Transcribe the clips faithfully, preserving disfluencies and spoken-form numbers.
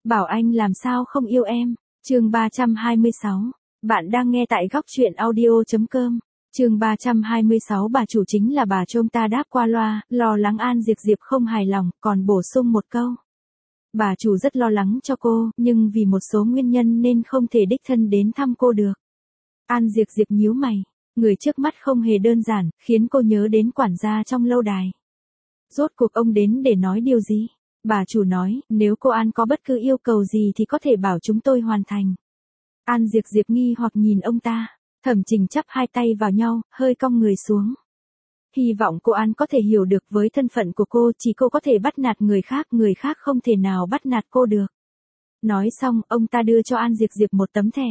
Bảo anh làm sao không yêu em. Chương ba trăm hai mươi sáu. Bạn đang nghe tại góc truyện audio chấm com. Chương ba trăm hai mươi sáu. Bà chủ chính là bà Trôm ta đáp qua loa, lo lắng An Diệp Diệp không hài lòng, còn bổ sung một câu. Bà chủ rất lo lắng cho cô, nhưng vì một số nguyên nhân nên không thể đích thân đến thăm cô được. An Diệp Diệp nhíu mày, người trước mắt không hề đơn giản, khiến cô nhớ đến quản gia trong lâu đài. Rốt cuộc ông đến để nói điều gì? Bà chủ nói, nếu cô An có bất cứ yêu cầu gì thì có thể bảo chúng tôi hoàn thành. An Diệp Diệp nghi hoặc nhìn ông ta, Thẩm Trình chắp hai tay vào nhau, hơi cong người xuống. Hy vọng cô An có thể hiểu được với thân phận của cô, chỉ cô có thể bắt nạt người khác, người khác không thể nào bắt nạt cô được. Nói xong, ông ta đưa cho An Diệp Diệp một tấm thẻ.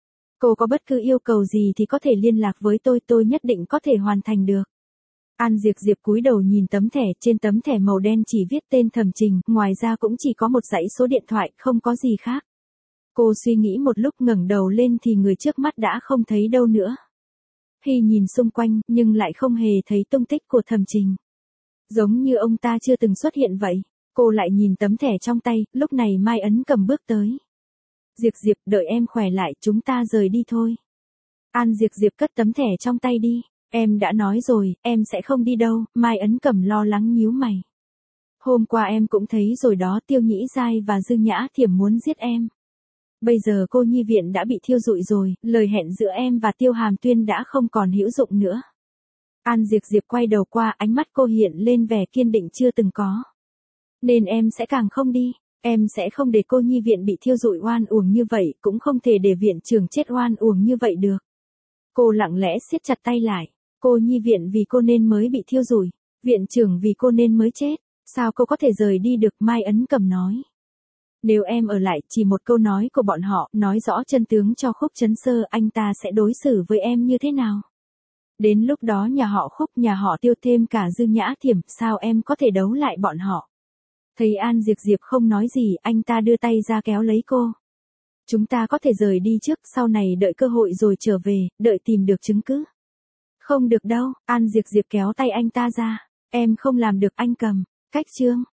Cô có bất cứ yêu cầu gì thì có thể liên lạc với tôi, tôi nhất định có thể hoàn thành được. An Diệp Diệp cúi đầu nhìn tấm thẻ, trên tấm thẻ màu đen chỉ viết tên Thẩm Trình, ngoài ra cũng chỉ có một dãy số điện thoại, không có gì khác. Cô suy nghĩ một lúc, ngẩng đầu lên thì người trước mắt đã không thấy đâu nữa. Hy nhìn xung quanh, nhưng lại không hề thấy tung tích của Thẩm Trình. Giống như ông ta chưa từng xuất hiện vậy. Cô lại nhìn tấm thẻ trong tay, lúc này Mai Ấn Cầm bước tới. Diệp Diệp, đợi em khỏe lại, chúng ta rời đi thôi. An Diệp Diệp cất tấm thẻ trong tay đi. Em đã nói rồi, em sẽ không đi đâu. Mai Ấn Cầm lo lắng nhíu mày. Hôm qua em cũng thấy rồi đó, Tiêu Nhĩ Giai và Dương Nhã Thiểm muốn giết em. Bây giờ cô nhi viện đã bị thiêu rụi rồi, lời hẹn giữa em và Tiêu Hàm Tuyên đã không còn hữu dụng nữa. An Diệp Diệp quay đầu qua, ánh mắt cô hiện lên vẻ kiên định chưa từng có. Nên em sẽ càng không đi, em sẽ không để cô nhi viện bị thiêu rụi oan uổng như vậy, cũng không thể để viện trưởng chết oan uổng như vậy được. Cô lặng lẽ siết chặt tay lại, cô nhi viện vì cô nên mới bị thiêu rụi, viện trưởng vì cô nên mới chết, sao cô có thể rời đi được? Mai Ấn Cầm nói. Nếu em ở lại, chỉ một câu nói của bọn họ, nói rõ chân tướng cho Khúc Chấn Sơ, anh ta sẽ đối xử với em như thế nào? Đến lúc đó nhà họ Khúc, nhà họ Tiêu thêm cả Dương Nhã Thiểm, sao em có thể đấu lại bọn họ? Thấy An Diệp Diệp không nói gì, anh ta đưa tay ra kéo lấy cô. Chúng ta có thể rời đi trước, sau này đợi cơ hội rồi trở về, đợi tìm được chứng cứ. Không được đâu, An Diệp Diệp kéo tay anh ta ra. Em không làm được anh Cầm. Cách chương.